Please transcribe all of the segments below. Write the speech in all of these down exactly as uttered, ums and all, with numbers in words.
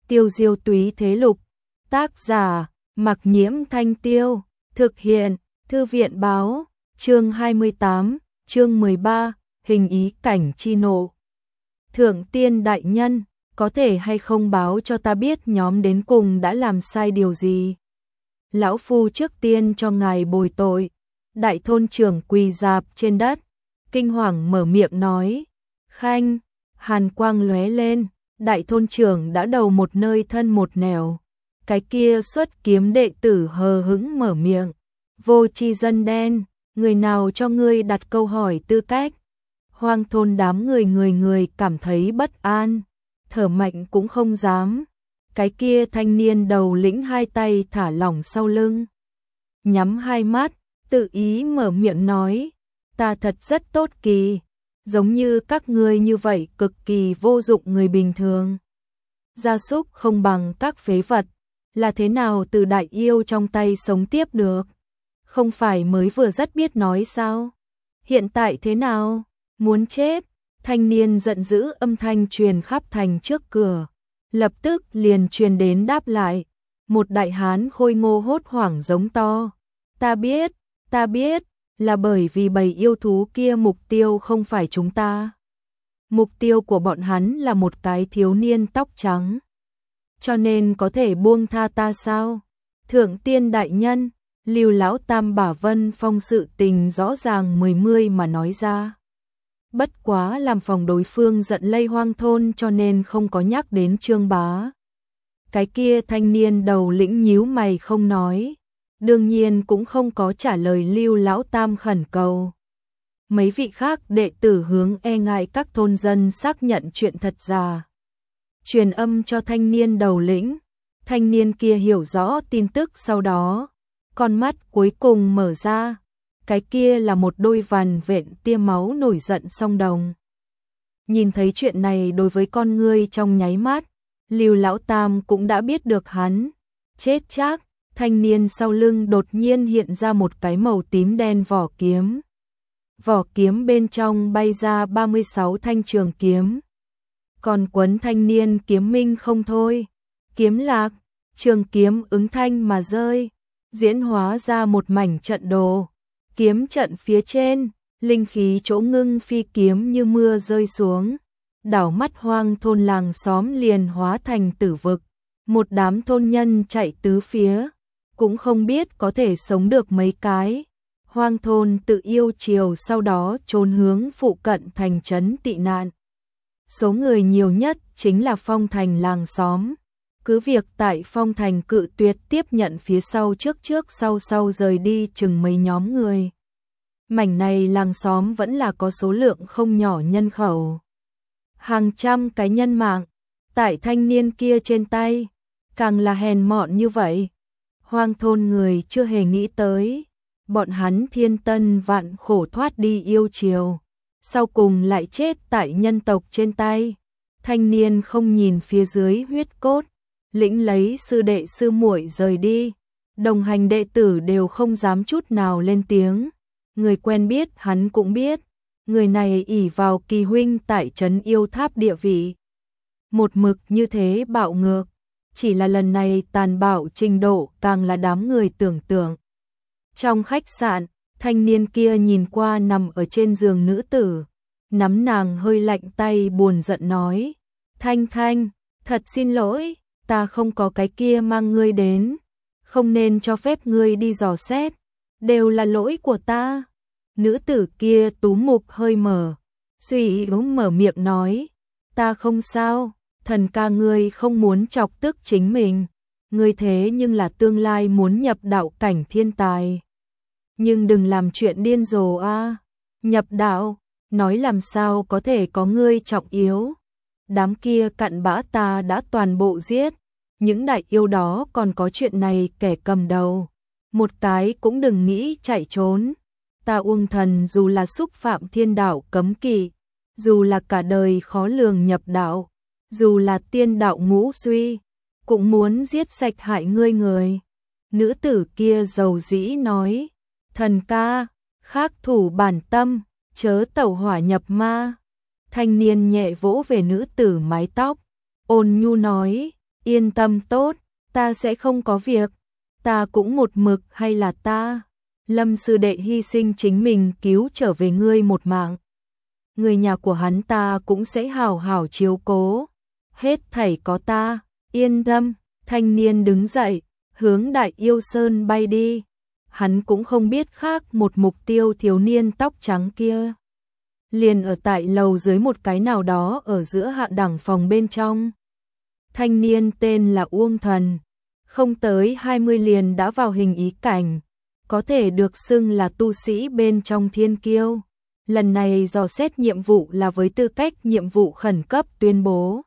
Tiêu diêu túy thế lục. Tác giả, Mặc Nhiễm Thanh Tiêu. Thực hiện, Thư viện báo. Chương hai mươi tám, chương mười ba, hình ý cảnh chi nộ. Thượng tiên đại nhân, có thể hay không báo cho ta biết nhóm đến cùng đã làm sai điều gì? Lão phu trước tiên cho ngài bồi tội. Đại thôn trưởng quỳ rạp trên đất, kinh hoàng mở miệng nói. Khanh, hàn quang lóe lên, đại thôn trưởng đã đầu một nơi thân một nẻo. Cái kia xuất kiếm đệ tử hờ hững mở miệng. Vô tri dân đen, người nào cho ngươi đặt câu hỏi tư cách? Hoang thôn đám người người người cảm thấy bất an, thở mạnh cũng không dám. Cái kia thanh niên đầu lĩnh hai tay thả lỏng sau lưng, nhắm hai mắt, tự ý mở miệng nói, ta thật rất tốt kỳ, giống như các ngươi như vậy cực kỳ vô dụng người bình thường. Gia súc không bằng các phế vật, là thế nào từ đại yêu trong tay sống tiếp được? Không phải mới vừa rất biết nói sao? Hiện tại thế nào? Muốn chết? Thanh niên giận dữ âm thanh truyền khắp thành trước cửa. Lập tức liền truyền đến đáp lại. Một đại hán khôi ngô hốt hoảng giống to. Ta biết, ta biết, là bởi vì bầy yêu thú kia mục tiêu không phải chúng ta. Mục tiêu của bọn hắn là một cái thiếu niên tóc trắng. Cho nên có thể buông tha ta sao? Thượng tiên đại nhân, Lưu lão tam bả Vân Phong sự tình rõ ràng mười mươi mà nói ra. Bất quá làm phòng đối phương giận lây hoang thôn cho nên không có nhắc đến Trương Bá. Cái kia thanh niên đầu lĩnh nhíu mày không nói, đương nhiên cũng không có trả lời Lưu lão tam khẩn cầu. Mấy vị khác đệ tử hướng e ngại các thôn dân xác nhận chuyện thật giả. Truyền âm cho thanh niên đầu lĩnh, thanh niên kia hiểu rõ tin tức sau đó, con mắt cuối cùng mở ra. Cái kia là một đôi vằn vện tia máu nổi giận song đồng. Nhìn thấy chuyện này đối với con ngươi trong nháy mắt, Lưu lão tam cũng đã biết được hắn chết chắc. Thanh niên sau lưng đột nhiên hiện ra một cái màu tím đen vỏ kiếm. Vỏ kiếm bên trong bay ra ba mươi sáu thanh trường kiếm. Còn quấn thanh niên kiếm minh không thôi. Kiếm lạc, trường kiếm ứng thanh mà rơi, diễn hóa ra một mảnh trận đồ. Kiếm trận phía trên, linh khí chỗ ngưng phi kiếm như mưa rơi xuống. Đảo mắt hoang thôn làng xóm liền hóa thành tử vực. Một đám thôn nhân chạy tứ phía, cũng không biết có thể sống được mấy cái. Hoang thôn tự yêu chiều sau đó trốn hướng phụ cận thành trấn tị nạn. Số người nhiều nhất chính là Phong Thành làng xóm. Cứ việc tại Phong Thành cự tuyệt tiếp nhận phía sau trước trước sau sau rời đi chừng mấy nhóm người. Mảnh này làng xóm vẫn là có số lượng không nhỏ nhân khẩu. Hàng trăm cái nhân mạng, tại thanh niên kia trên tay, càng là hèn mọn như vậy. Hoang thôn người chưa hề nghĩ tới, bọn hắn thiên tân vạn khổ thoát đi yêu chiều, sau cùng lại chết tại nhân tộc trên tay. Thanh niên không nhìn phía dưới huyết cốt, lĩnh lấy sư đệ sư muội rời đi, đồng hành đệ tử đều không dám chút nào lên tiếng. Người quen biết hắn cũng biết, người này ỷ vào kỳ huynh tại trấn yêu tháp địa vị. Một mực như thế bạo ngược, chỉ là lần này tàn bạo trình độ càng là đám người tưởng tượng. Trong khách sạn, thanh niên kia nhìn qua nằm ở trên giường nữ tử, nắm nàng hơi lạnh tay buồn giận nói. Thanh Thanh, thật xin lỗi, ta không có cái kia mang ngươi đến, không nên cho phép ngươi đi dò xét, đều là lỗi của ta. Nữ tử kia tú mục hơi mở, suy yếu mở miệng nói, ta không sao, thần ca ngươi không muốn chọc tức chính mình, ngươi thế nhưng là tương lai muốn nhập đạo cảnh thiên tài. Nhưng đừng làm chuyện điên rồ a, nhập đạo, nói làm sao có thể có ngươi trọng yếu. Đám kia cặn bã ta đã toàn bộ giết, những đại yêu đó còn có chuyện này kẻ cầm đầu, một cái cũng đừng nghĩ chạy trốn. Ta Uông Thần dù là xúc phạm thiên đạo cấm kỵ, dù là cả đời khó lường nhập đạo, dù là tiên đạo ngũ suy, cũng muốn giết sạch hại ngươi người. Nữ tử kia dầu dĩ nói, thần ca, khắc thủ bản tâm, chớ tẩu hỏa nhập ma. Thanh niên nhẹ vỗ về nữ tử mái tóc, ôn nhu nói, Yên tâm tốt, ta sẽ không có việc. Ta cũng một mực hay là ta? Lâm sư đệ hy sinh chính mình cứu trở về ngươi một mạng. Người nhà của hắn ta cũng sẽ hảo hảo chiếu cố. Hết thảy có ta, yên tâm. Thanh niên đứng dậy, hướng Đại Yêu Sơn bay đi. Hắn cũng không biết khác một mục tiêu thiếu niên tóc trắng kia. Liền ở tại lầu dưới một cái nào đó ở giữa hạ đẳng phòng bên trong. Thanh niên tên là Uông Thần, không tới hai mươi liền đã vào hình ý cảnh, có thể được xưng là tu sĩ bên trong thiên kiêu. Lần này dò xét nhiệm vụ là với tư cách nhiệm vụ khẩn cấp tuyên bố.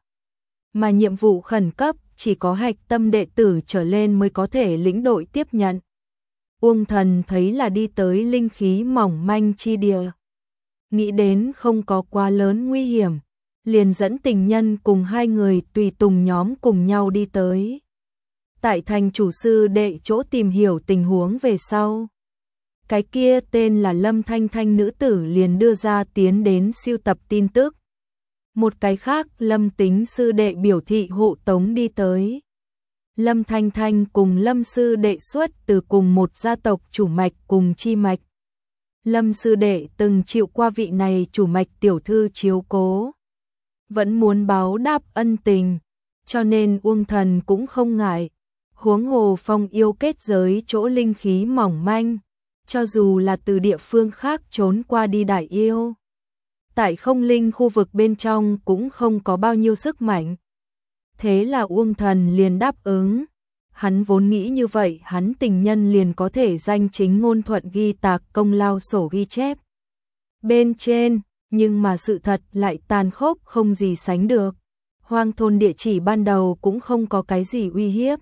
Mà nhiệm vụ khẩn cấp chỉ có hạch tâm đệ tử trở lên mới có thể lĩnh đội tiếp nhận. Uông Thần thấy là đi tới linh khí mỏng manh chi địa. Nghĩ đến không có quá lớn nguy hiểm, liền dẫn tình nhân cùng hai người tùy tùng nhóm cùng nhau đi tới. Tại thành chủ sư đệ chỗ tìm hiểu tình huống về sau. Cái kia tên là Lâm Thanh Thanh nữ tử liền đưa ra tiến đến siêu tập tin tức. Một cái khác Lâm Tính sư đệ biểu thị hộ tống đi tới. Lâm Thanh Thanh cùng Lâm sư đệ xuất từ cùng một gia tộc chủ mạch cùng chi mạch. Lâm sư đệ từng chịu qua vị này chủ mạch tiểu thư chiếu cố. Vẫn muốn báo đáp ân tình, cho nên Uông Thần cũng không ngại. Huống hồ phong yêu kết giới chỗ linh khí mỏng manh, cho dù là từ địa phương khác trốn qua đi đại yêu. Tại không linh khu vực bên trong cũng không có bao nhiêu sức mạnh. Thế là Uông Thần liền đáp ứng. Hắn vốn nghĩ như vậy hắn tình nhân liền có thể danh chính ngôn thuận ghi tạc công lao sổ ghi chép bên trên, nhưng mà sự thật lại tàn khốc không gì sánh được. Hoang thôn địa chỉ ban đầu cũng không có cái gì uy hiếp.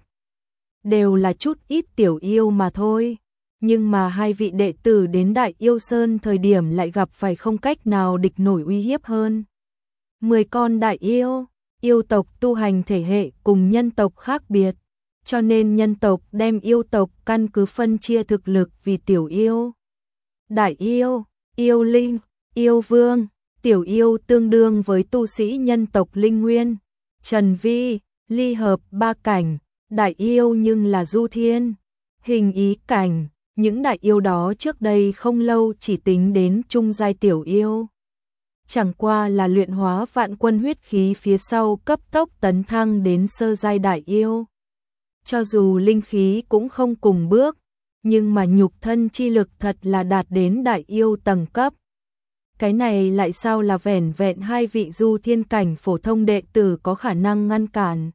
Đều là chút ít tiểu yêu mà thôi. Nhưng mà hai vị đệ tử đến Đại Yêu Sơn thời điểm lại gặp phải không cách nào địch nổi uy hiếp hơn. Mười con đại yêu, yêu tộc tu hành thể hệ cùng nhân tộc khác biệt. Cho nên nhân tộc đem yêu tộc căn cứ phân chia thực lực vì tiểu yêu, đại yêu, yêu linh, yêu vương. Tiểu yêu tương đương với tu sĩ nhân tộc linh nguyên, trần vi, ly hợp ba cảnh. Đại yêu nhưng là du thiên, hình ý cảnh. Những đại yêu đó trước đây không lâu chỉ tính đến trung giai tiểu yêu. Chẳng qua là luyện hóa vạn quân huyết khí phía sau cấp tốc tấn thăng đến sơ giai đại yêu. Cho dù linh khí cũng không cùng bước, nhưng mà nhục thân chi lực thật là đạt đến đại yêu tầng cấp. Cái này lại sao là vẻn vẹn hai vị du thiên cảnh phổ thông đệ tử có khả năng ngăn cản.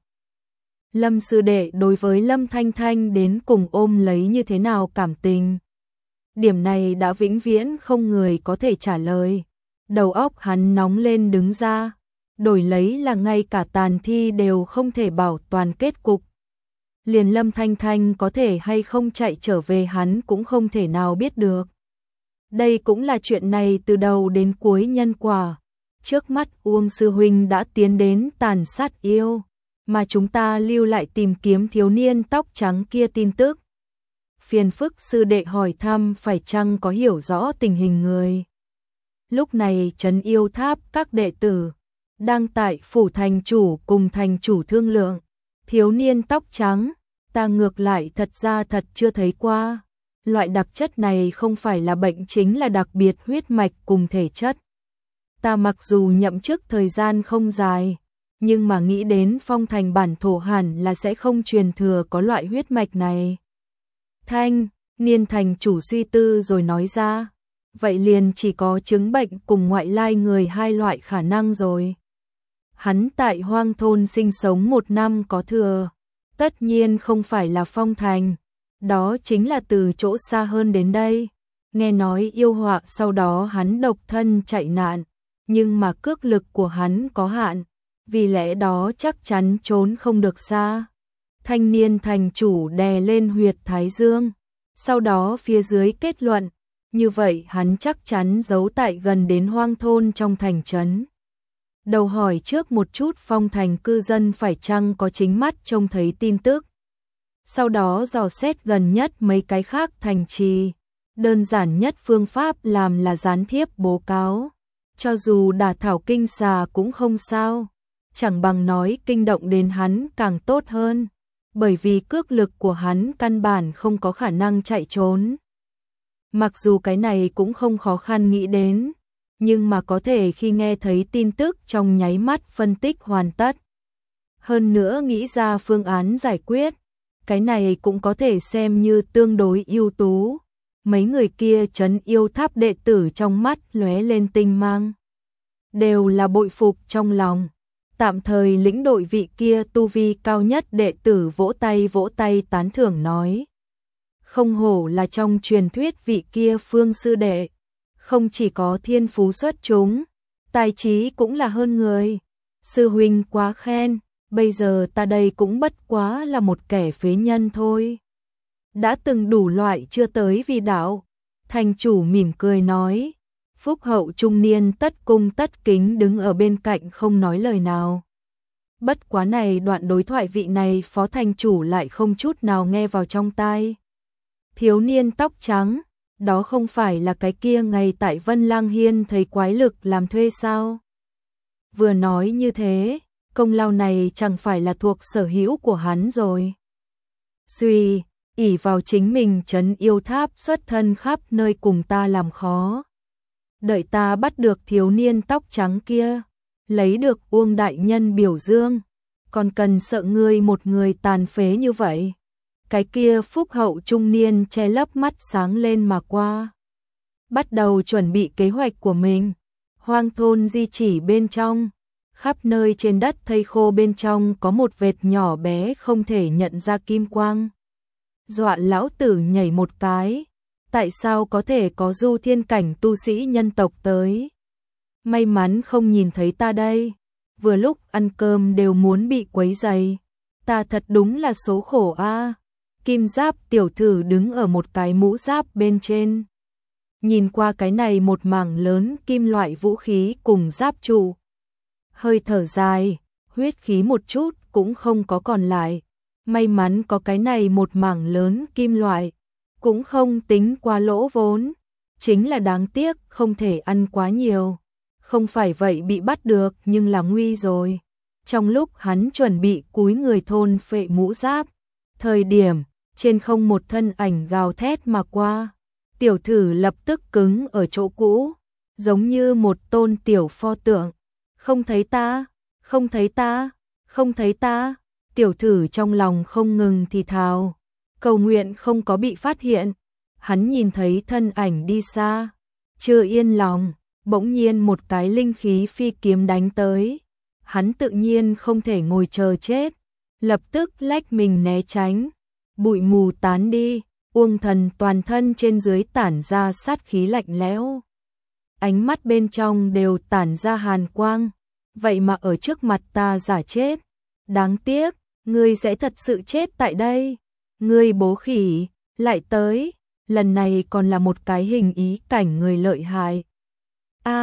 Lâm sư đệ đối với Lâm Thanh Thanh đến cùng ôm lấy như thế nào cảm tình. Điểm này đã vĩnh viễn không người có thể trả lời. Đầu óc hắn nóng lên đứng ra, đổi lấy là ngay cả tàn thi đều không thể bảo toàn kết cục. Liền Lâm Thanh Thanh có thể hay không chạy trở về hắn cũng không thể nào biết được. Đây cũng là chuyện này từ đầu đến cuối nhân quả. Trước mắt Uông sư huynh đã tiến đến tàn sát yêu, mà chúng ta lưu lại tìm kiếm thiếu niên tóc trắng kia tin tức. Phiền phức sư đệ hỏi thăm phải chăng có hiểu rõ tình hình người. Lúc này trấn yêu tháp các đệ tử đang tại phủ thành chủ cùng thành chủ thương lượng. Thiếu niên tóc trắng, ta ngược lại thật ra thật chưa thấy qua. Loại đặc chất này không phải là bệnh chính là đặc biệt huyết mạch cùng thể chất. Ta mặc dù nhậm chức thời gian không dài, nhưng mà nghĩ đến phong thành bản thổ hẳn là sẽ không truyền thừa có loại huyết mạch này. Thanh niên thành chủ suy tư rồi nói ra, vậy liền chỉ có chứng bệnh cùng ngoại lai người hai loại khả năng rồi. Hắn tại hoang thôn sinh sống một năm có thừa, tất nhiên không phải là phong thành, đó chính là từ chỗ xa hơn đến đây. Nghe nói yêu họa sau đó hắn độc thân chạy nạn, nhưng mà cước lực của hắn có hạn, vì lẽ đó chắc chắn trốn không được xa. Thanh niên thành chủ đè lên huyệt thái dương, sau đó phía dưới kết luận, như vậy hắn chắc chắn giấu tại gần đến hoang thôn trong thành trấn. Đầu hỏi trước một chút phong thành cư dân phải chăng có chính mắt trông thấy tin tức. Sau đó dò xét gần nhất mấy cái khác thành trì. Đơn giản nhất phương pháp làm là gián thiếp bố cáo. Cho dù đả thảo kinh xà cũng không sao. chẳng bằng nói kinh động đến hắn càng tốt hơn, bởi vì cước lực của hắn căn bản không có khả năng chạy trốn. Mặc dù cái này cũng không khó khăn nghĩ đến, nhưng mà có thể khi nghe thấy tin tức trong nháy mắt phân tích hoàn tất. Hơn nữa nghĩ ra phương án giải quyết, cái này cũng có thể xem như tương đối ưu tú. Mấy người kia trấn yêu tháp đệ tử trong mắt lóe lên tinh mang. Đều là bội phục trong lòng. Tạm thời lĩnh đội vị kia tu vi cao nhất đệ tử vỗ tay vỗ tay tán thưởng nói. Không hổ là trong truyền thuyết vị kia Phương sư đệ. Không chỉ có thiên phú xuất chúng, tài trí cũng là hơn người. Sư huynh quá khen, bây giờ ta đây cũng bất quá là một kẻ phế nhân thôi. Đã từng đủ loại chưa tới vì đạo. Thành chủ mỉm cười nói. Phúc hậu trung niên tất cung tất kính đứng ở bên cạnh không nói lời nào. Bất quá này đoạn đối thoại vị này phó thành chủ lại không chút nào nghe vào trong tai. Thiếu niên tóc trắng, đó không phải là cái kia ngày tại Vân Lang Hiên thấy quái lực làm thuê sao? Vừa nói như thế, công lao này chẳng phải là thuộc sở hữu của hắn rồi. Suy, ỷ vào chính mình trấn yêu tháp xuất thân khắp nơi cùng ta làm khó. Đợi ta bắt được thiếu niên tóc trắng kia, lấy được Uông đại nhân biểu dương, còn cần sợ ngươi một người tàn phế như vậy. Cái kia phúc hậu trung niên che lấp mắt sáng lên mà qua. Bắt đầu chuẩn bị kế hoạch của mình. Hoang thôn di chỉ bên trong, khắp nơi trên đất thây khô bên trong có một vệt nhỏ bé không thể nhận ra kim quang. Dọa lão tử nhảy một cái. Tại sao có thể có du thiên cảnh tu sĩ nhân tộc tới? May mắn không nhìn thấy ta đây. Vừa lúc ăn cơm đều muốn bị quấy rầy. Ta thật đúng là số khổ a. Kim giáp tiểu thử đứng ở một cái mũ giáp bên trên. Nhìn qua cái này một mảng lớn kim loại vũ khí cùng giáp trụ. Hơi thở dài, huyết khí một chút cũng không có còn lại. May mắn có cái này một mảng lớn kim loại. Cũng không tính qua lỗ vốn. Chính là đáng tiếc không thể ăn quá nhiều. Không phải vậy bị bắt được nhưng là nguy rồi. Trong lúc hắn chuẩn bị cúi người thôn phệ mũ giáp. Thời điểm, trên không một thân ảnh gào thét mà qua. Tiểu thử lập tức cứng ở chỗ cũ. Giống như một tôn tiểu pho tượng. Không thấy ta, không thấy ta, không thấy ta. Tiểu thử trong lòng không ngừng thì thào. Cầu nguyện không có bị phát hiện. Hắn nhìn thấy thân ảnh đi xa. Chưa yên lòng, bỗng nhiên một cái linh khí phi kiếm đánh tới. Hắn tự nhiên không thể ngồi chờ chết. Lập tức lách mình né tránh. Bụi mù tán đi. Uông Thần toàn thân trên dưới tản ra sát khí lạnh lẽo. Ánh mắt bên trong đều tản ra hàn quang. Vậy mà ở trước mặt ta giả chết. Đáng tiếc, ngươi sẽ thật sự chết tại đây. Ngươi bố khỉ, lại tới, lần này còn là một cái hình ý cảnh người lợi hại. A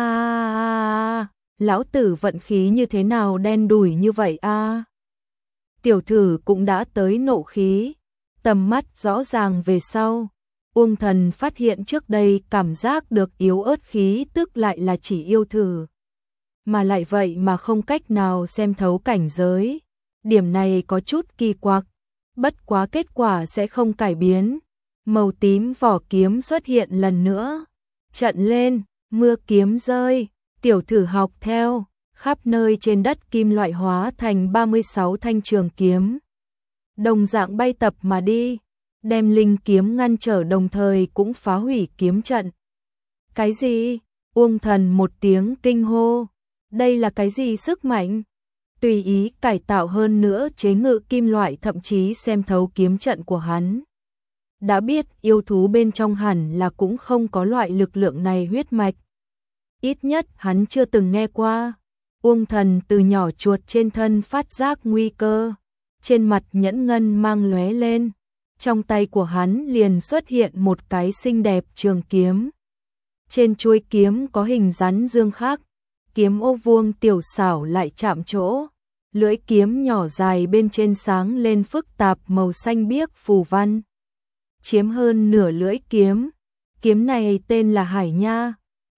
à, lão tử vận khí như thế nào đen đủi như vậy a? À? Tiểu thử cũng đã tới nộ khí, tầm mắt rõ ràng về sau. Uông Thần phát hiện trước đây cảm giác được yếu ớt khí tức lại là chỉ yêu thử. Mà lại vậy mà không cách nào xem thấu cảnh giới. Điểm này có chút kỳ quặc. Bất quá kết quả sẽ không cải biến. Màu tím vỏ kiếm xuất hiện lần nữa. Trận lên, mưa kiếm rơi, tiểu thử học theo, khắp nơi trên đất kim loại hóa thành ba mươi sáu thanh trường kiếm. Đồng dạng bay tập mà đi, đem linh kiếm ngăn trở đồng thời cũng phá hủy kiếm trận. Cái gì? Uông Thần một tiếng kinh hô. Đây là cái gì sức mạnh? Tùy ý cải tạo hơn nữa chế ngự kim loại thậm chí xem thấu kiếm trận của hắn. Đã biết yêu thú bên trong hẳn là cũng không có loại lực lượng này huyết mạch. Ít nhất hắn chưa từng nghe qua. Uông Thần từ nhỏ chuột trên thân phát giác nguy cơ. Trên mặt nhẫn ngân mang lóe lên. Trong tay của hắn liền xuất hiện một cái xinh đẹp trường kiếm. Trên chuôi kiếm có hình rắn dương khắc. Kiếm ô vuông tiểu xảo lại chạm chỗ. Lưỡi kiếm nhỏ dài bên trên sáng lên phức tạp màu xanh biếc phù văn. Chiếm hơn nửa lưỡi kiếm. Kiếm này tên là Hải Nha.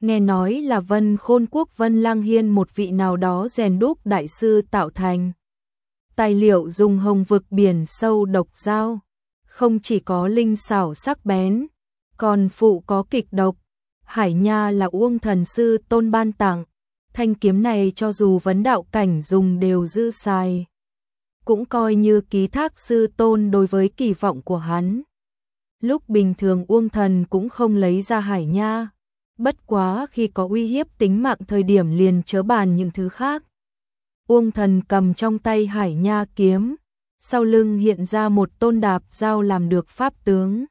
nghe nói là Vân Khôn Quốc Vân Lang Hiên một vị nào đó rèn đúc đại sư tạo thành. Tài liệu dùng hồng vực biển sâu độc dao, không chỉ có linh xảo sắc bén, còn phụ có kịch độc. Hải Nha là Uông Thần Sư Tôn ban tặng, thanh kiếm này cho dù vấn đạo cảnh dùng đều dư xài, cũng coi như ký thác Sư Tôn đối với kỳ vọng của hắn. Lúc bình thường Uông Thần cũng không lấy ra Hải Nha, bất quá khi có uy hiếp tính mạng thời điểm liền chớ bàn những thứ khác. Uông Thần cầm trong tay Hải Nha kiếm, sau lưng hiện ra một tôn đạp dao làm được pháp tướng.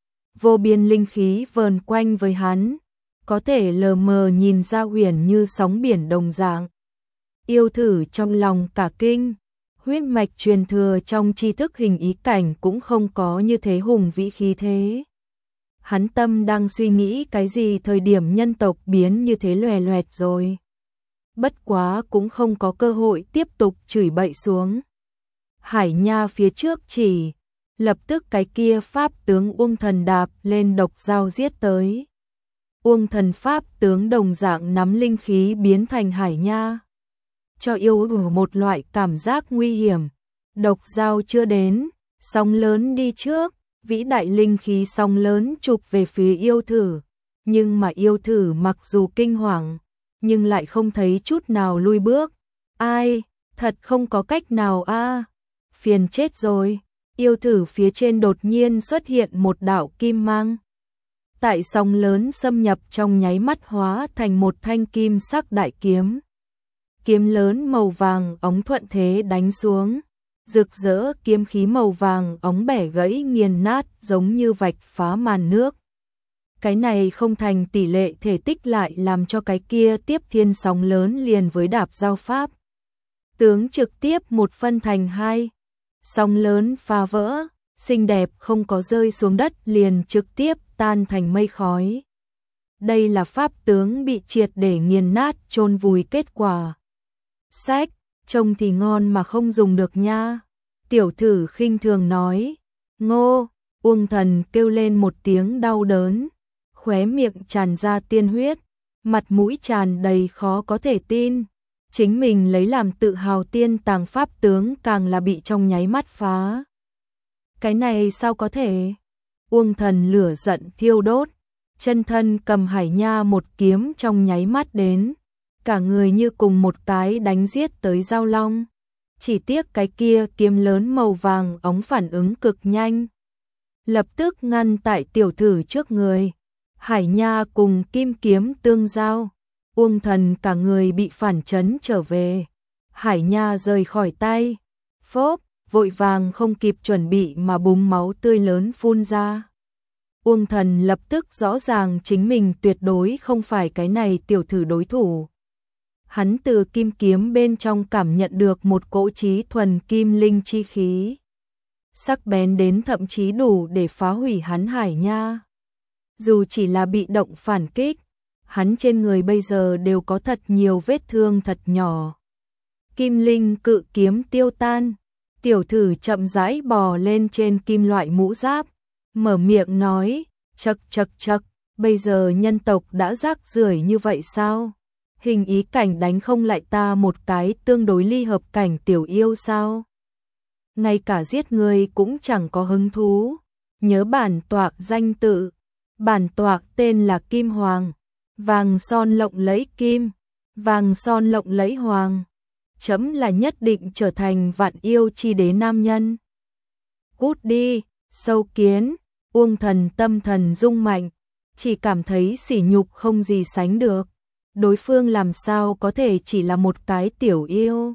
Vô biên linh khí vờn quanh với hắn, có thể lờ mờ nhìn ra huyền như sóng biển đồng dạng. Yêu thử trong lòng cả kinh, huyết mạch truyền thừa trong tri thức hình ý cảnh cũng không có như thế hùng vĩ khí thế. Hắn tâm đang suy nghĩ cái gì thời điểm nhân tộc biến như thế loè loẹt rồi. Bất quá cũng không có cơ hội tiếp tục chửi bậy xuống. Hải Nha phía trước chỉ, lập tức cái kia pháp tướng Uông Thần đạp lên độc dao giết tới. Uông Thần pháp tướng đồng dạng nắm linh khí biến thành Hải Nha, cho yêu đủ một loại cảm giác nguy hiểm. Độc dao chưa đến, sóng lớn đi trước, vĩ đại linh khí sóng lớn chụp về phía yêu thử. Nhưng mà yêu thử mặc dù kinh hoàng, nhưng lại không thấy chút nào lui bước. Ai, thật không có cách nào a, phiền chết rồi. Yêu thử phía trên đột nhiên xuất hiện một đạo kim mang. Tại sóng lớn xâm nhập trong nháy mắt hóa thành một thanh kim sắc đại kiếm. Kiếm lớn màu vàng óng thuận thế đánh xuống, rực rỡ kiếm khí màu vàng óng bẻ gãy nghiền nát giống như vạch phá màn nước. Cái này không thành tỷ lệ thể tích lại làm cho cái kia tiếp thiên sóng lớn liền với đạp giao pháp. Tướng trực tiếp một phân thành hai, sóng lớn phá vỡ, xinh đẹp không có rơi xuống đất liền trực tiếp tan thành mây khói. Đây là pháp tướng bị triệt để nghiền nát chôn vùi kết quả. Sách, trông thì ngon mà không dùng được nha. Tiểu thử khinh thường nói. Ngô, Uông Thần kêu lên một tiếng đau đớn, khóe miệng tràn ra tiên huyết, mặt mũi tràn đầy khó có thể tin. Chính mình lấy làm tự hào tiên tàng pháp tướng càng là bị trong nháy mắt phá. Cái này sao có thể? Uông Thần lửa giận thiêu đốt, chân thân cầm Hải Nha một kiếm trong nháy mắt đến, cả người như cùng một cái đánh giết tới giao long. Chỉ tiếc cái kia kiếm lớn màu vàng óng phản ứng cực nhanh, lập tức ngăn tại tiểu thử trước người. Hải Nha cùng kim kiếm tương giao, Uông Thần cả người bị phản chấn trở về. Hải Nha rời khỏi tay, phốp, vội vàng không kịp chuẩn bị mà búng máu tươi lớn phun ra. Uông Thần lập tức rõ ràng chính mình tuyệt đối không phải cái này tiểu thử đối thủ. Hắn từ kim kiếm bên trong cảm nhận được một cỗ trí thuần kim linh chi khí, sắc bén đến thậm chí đủ để phá hủy hắn Hải Nha. Dù chỉ là bị động phản kích, hắn trên người bây giờ đều có thật nhiều vết thương thật nhỏ. Kim linh cự kiếm tiêu tan, tiểu thử chậm rãi bò lên trên kim loại mũ giáp, mở miệng nói, chậc chậc chậc, bây giờ nhân tộc đã rác rưởi như vậy sao? Hình ý cảnh đánh không lại ta một cái tương đối ly hợp cảnh tiểu yêu sao? Ngay cả giết người cũng chẳng có hứng thú. Nhớ bản toạc danh tự, bản toạc tên là Kim Hoàng, vàng son lộng lẫy kim, vàng son lộng lẫy hoàng. Chấm là nhất định trở thành vạn yêu chi đế nam nhân. Cút đi, sâu kiến. Uông Thần tâm thần rung mạnh, chỉ cảm thấy sỉ nhục không gì sánh được. Đối phương làm sao có thể chỉ là một cái tiểu yêu.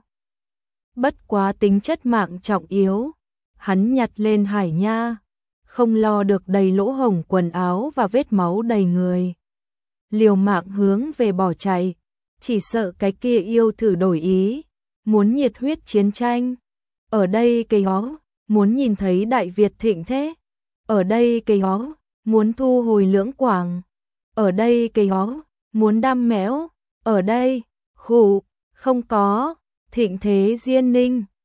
Bất quá tính chất mạng trọng yếu, hắn nhặt lên Hải Nha, không lo được đầy lỗ hổng quần áo và vết máu đầy người. Liều mạng hướng về bỏ chạy, chỉ sợ cái kia yêu thử đổi ý, muốn nhiệt huyết chiến tranh. Ở đây cây hó, muốn nhìn thấy Đại Việt thịnh thế. Ở đây cây hó, muốn thu hồi Lưỡng Quảng. Ở đây cây hó, muốn đam mẽo. Ở đây, khủ, không có, thịnh thế Diên Ninh.